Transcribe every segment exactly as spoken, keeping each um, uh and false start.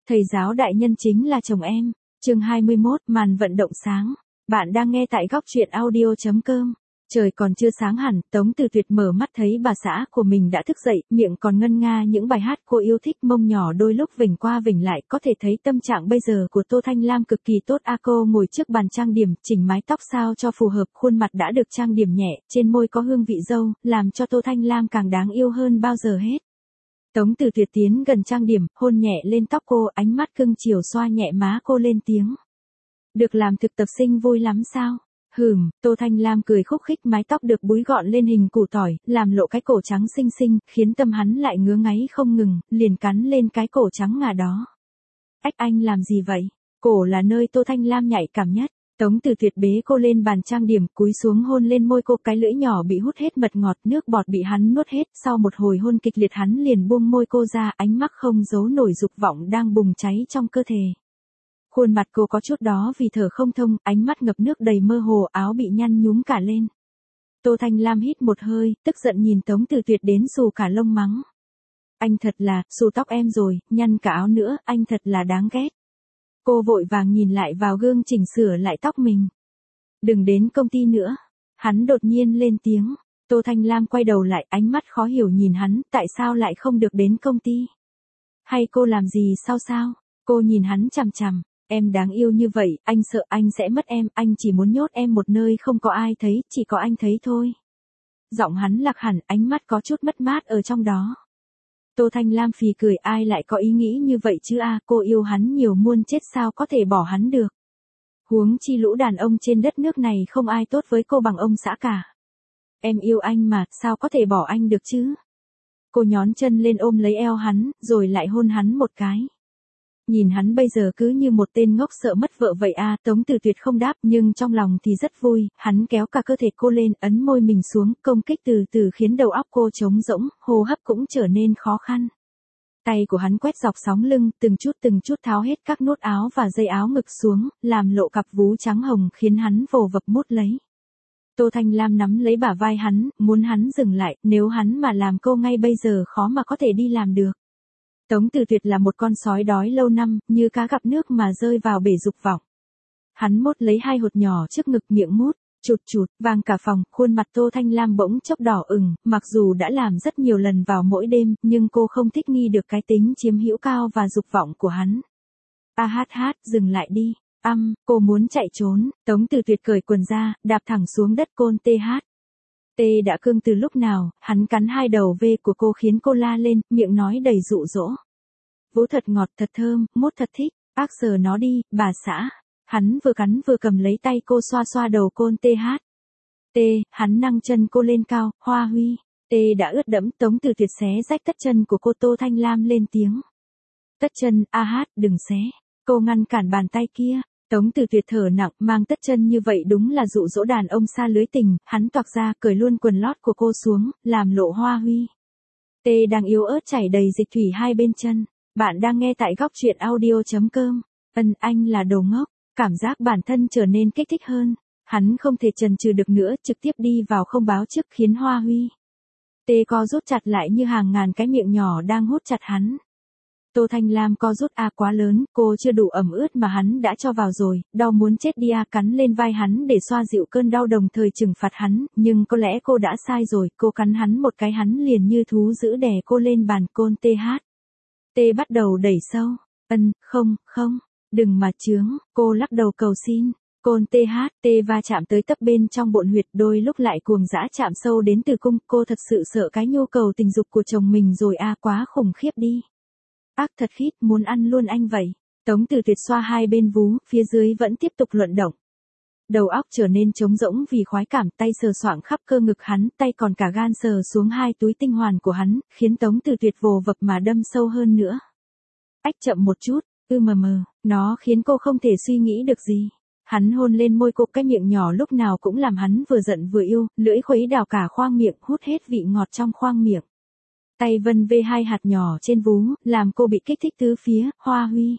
Thầy giáo đại nhân chính là chồng em. Chương hai mươi mốt, màn vận động sáng. Bạn đang nghe tại góc truyện audio chấm com. Trời còn chưa sáng hẳn, Tống Từ Tuyệt mở mắt thấy bà xã của mình đã thức dậy, miệng còn ngân nga những bài hát cô yêu thích, mông nhỏ đôi lúc vểnh qua vểnh lại, có thể thấy tâm trạng bây giờ của Tô Thanh Lam cực kỳ tốt. A cô ngồi trước bàn trang điểm, chỉnh mái tóc sao cho phù hợp, khuôn mặt đã được trang điểm nhẹ, trên môi có hương vị dâu, làm cho Tô Thanh Lam càng đáng yêu hơn bao giờ hết. Tống Từ Tuyệt tiến gần trang điểm, hôn nhẹ lên tóc cô, ánh mắt cưng chiều xoa nhẹ má cô, lên tiếng. Được làm thực tập sinh vui lắm sao? Hừm, Tô Thanh Lam cười khúc khích, mái tóc được búi gọn lên hình củ tỏi, làm lộ cái cổ trắng xinh xinh, khiến tâm hắn lại ngứa ngáy không ngừng, liền cắn lên cái cổ trắng ngà đó. Ách, anh làm gì vậy? Cổ là nơi Tô Thanh Lam nhạy cảm nhất. Tống Từ Tuyệt bế cô lên bàn trang điểm, cúi xuống hôn lên môi cô, cái lưỡi nhỏ bị hút hết mật ngọt, nước bọt bị hắn nuốt hết, sau một hồi hôn kịch liệt hắn liền buông môi cô ra, ánh mắt không giấu nổi dục vọng đang bùng cháy trong cơ thể. Khuôn mặt cô có chút đó vì thở không thông, ánh mắt ngập nước đầy mơ hồ, áo bị nhăn nhúm cả lên. Tô Thanh Lam hít một hơi, tức giận nhìn Tống Từ Tuyệt đến xù cả lông, mắng. Anh thật là, xù tóc em rồi, nhăn cả áo nữa, anh thật là đáng ghét. Cô vội vàng nhìn lại vào gương chỉnh sửa lại tóc mình. Đừng đến công ty nữa. Hắn đột nhiên lên tiếng. Tô Thanh Lam quay đầu lại, ánh mắt khó hiểu nhìn hắn, tại sao lại không được đến công ty? Hay cô làm gì sao sao? Cô nhìn hắn chằm chằm. Em đáng yêu như vậy, anh sợ anh sẽ mất em, anh chỉ muốn nhốt em một nơi không có ai thấy, chỉ có anh thấy thôi. Giọng hắn lạc hẳn, ánh mắt có chút mất mát ở trong đó. Tô Thanh Lam phì cười, ai lại có ý nghĩ như vậy chứ a, cô yêu hắn nhiều muôn chết sao có thể bỏ hắn được. Huống chi lũ đàn ông trên đất nước này không ai tốt với cô bằng ông xã cả. Em yêu anh mà, sao có thể bỏ anh được chứ? Cô nhón chân lên ôm lấy eo hắn, rồi lại hôn hắn một cái. Nhìn hắn bây giờ cứ như một tên ngốc sợ mất vợ vậy a, Tống Từ Tuyệt không đáp nhưng trong lòng thì rất vui, hắn kéo cả cơ thể cô lên, ấn môi mình xuống, công kích từ từ khiến đầu óc cô trống rỗng, hô hấp cũng trở nên khó khăn. Tay của hắn quét dọc sóng lưng, từng chút từng chút tháo hết các nút áo và dây áo ngực xuống, làm lộ cặp vú trắng hồng khiến hắn vồ vập mút lấy. Tô Thanh Lam nắm lấy bả vai hắn, muốn hắn dừng lại, nếu hắn mà làm cô ngay bây giờ khó mà có thể đi làm được. Tống Từ Tuyệt là một con sói đói lâu năm, như cá gặp nước mà rơi vào bể dục vọng. Hắn mốt lấy hai hột nhỏ trước ngực, miệng mút, chụt chụt, vang cả phòng, khuôn mặt Tô Thanh Lam bỗng chốc đỏ ửng, mặc dù đã làm rất nhiều lần vào mỗi đêm, nhưng cô không thích nghi được cái tính chiếm hữu cao và dục vọng của hắn. A hát hát, dừng lại đi, âm, cô muốn chạy trốn, Tống Từ Tuyệt cởi quần ra, đạp thẳng xuống đất côn tê hát. Tê đã cương từ lúc nào, hắn cắn hai đầu V của cô khiến cô la lên, miệng nói đầy dụ dỗ. Vú thật ngọt, thật thơm, mút thật thích, bác sờ nó đi, bà xã. Hắn vừa cắn vừa cầm lấy tay cô xoa xoa đầu côn tê hát. Tê, hắn nâng chân cô lên cao, Hoa Huy. Tê đã ướt đẫm, Tống Từ Tuyệt xé rách tất chân của cô. Tô Thanh Lam lên tiếng. Tất chân, a hát, đừng xé. Cô ngăn cản bàn tay kia. Tống Từ Tuyệt thở nặng, mang tất chân như vậy đúng là dụ dỗ đàn ông xa lưới tình, hắn toạc ra, cởi luôn quần lót của cô xuống, làm lộ Hoa Huy. Tê đang yếu ớt chảy đầy dịch thủy hai bên chân. Bạn đang nghe tại góc truyện audio chấm com. Ân, anh là đồ ngốc, cảm giác bản thân trở nên kích thích hơn. Hắn không thể chần chừ được nữa, trực tiếp đi vào không báo trước khiến Hoa Huy. Tê co rút chặt lại như hàng ngàn cái miệng nhỏ đang hút chặt hắn. Tô Thanh Lam co rút a quá lớn, cô chưa đủ ẩm ướt mà hắn đã cho vào rồi, đau muốn chết đi a, cắn lên vai hắn để xoa dịu cơn đau đồng thời trừng phạt hắn, nhưng có lẽ cô đã sai rồi, cô cắn hắn một cái hắn liền như thú dữ đè cô lên bàn côn tê hát. Tê bắt đầu đẩy sâu, ân, không, không, đừng mà chướng, cô lắc đầu cầu xin. Côn tê hát, tê va chạm tới tấp bên trong bộn huyệt, đôi lúc lại cuồng dã chạm sâu đến tử cung, cô thật sự sợ cái nhu cầu tình dục của chồng mình rồi a, quá khủng khiếp đi. Ác thật khít, muốn ăn luôn anh vậy. Tống Từ Tuyệt xoa hai bên vú, phía dưới vẫn tiếp tục luận động. Đầu óc trở nên trống rỗng vì khoái cảm, tay sờ soạng khắp cơ ngực hắn, tay còn cả gan sờ xuống hai túi tinh hoàn của hắn, khiến Tống Từ Tuyệt vồ vập mà đâm sâu hơn nữa. Ách, chậm một chút, ư mờ mờ, nó khiến cô không thể suy nghĩ được gì. Hắn hôn lên môi cô, cái miệng nhỏ lúc nào cũng làm hắn vừa giận vừa yêu, lưỡi khuấy đào cả khoang miệng, hút hết vị ngọt trong khoang miệng. Tay vân vê hai hạt nhỏ trên vú, làm cô bị kích thích tứ phía, Hoa Huy.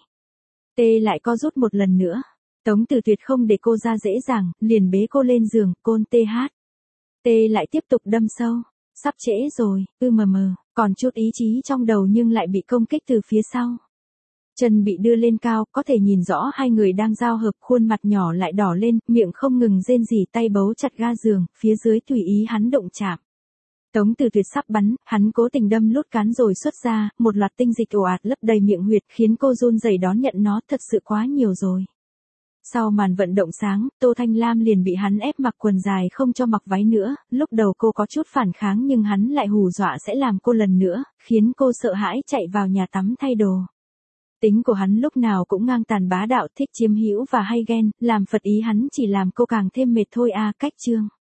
Tê lại co rút một lần nữa. Tống Từ Tuyệt không để cô ra dễ dàng, liền bế cô lên giường, côn tê hát. Tê lại tiếp tục đâm sâu. Sắp trễ rồi, ư mờ mờ, còn chút ý chí trong đầu nhưng lại bị công kích từ phía sau. Chân bị đưa lên cao, có thể nhìn rõ hai người đang giao hợp, khuôn mặt nhỏ lại đỏ lên, miệng không ngừng rên rỉ, tay bấu chặt ga giường, phía dưới tùy ý hắn động chạm. Tống Từ Tuyệt sắp bắn, hắn cố tình đâm lút cán rồi xuất ra, một loạt tinh dịch ồ ạt lấp đầy miệng huyệt, khiến cô run rẩy đón nhận nó, thật sự quá nhiều rồi. Sau màn vận động sáng, Tô Thanh Lam liền bị hắn ép mặc quần dài không cho mặc váy nữa, lúc đầu cô có chút phản kháng nhưng hắn lại hù dọa sẽ làm cô lần nữa, khiến cô sợ hãi chạy vào nhà tắm thay đồ. Tính của hắn lúc nào cũng ngang tàn bá đạo, thích chiếm hữu và hay ghen, làm phật ý hắn chỉ làm cô càng thêm mệt thôi à. Cách chương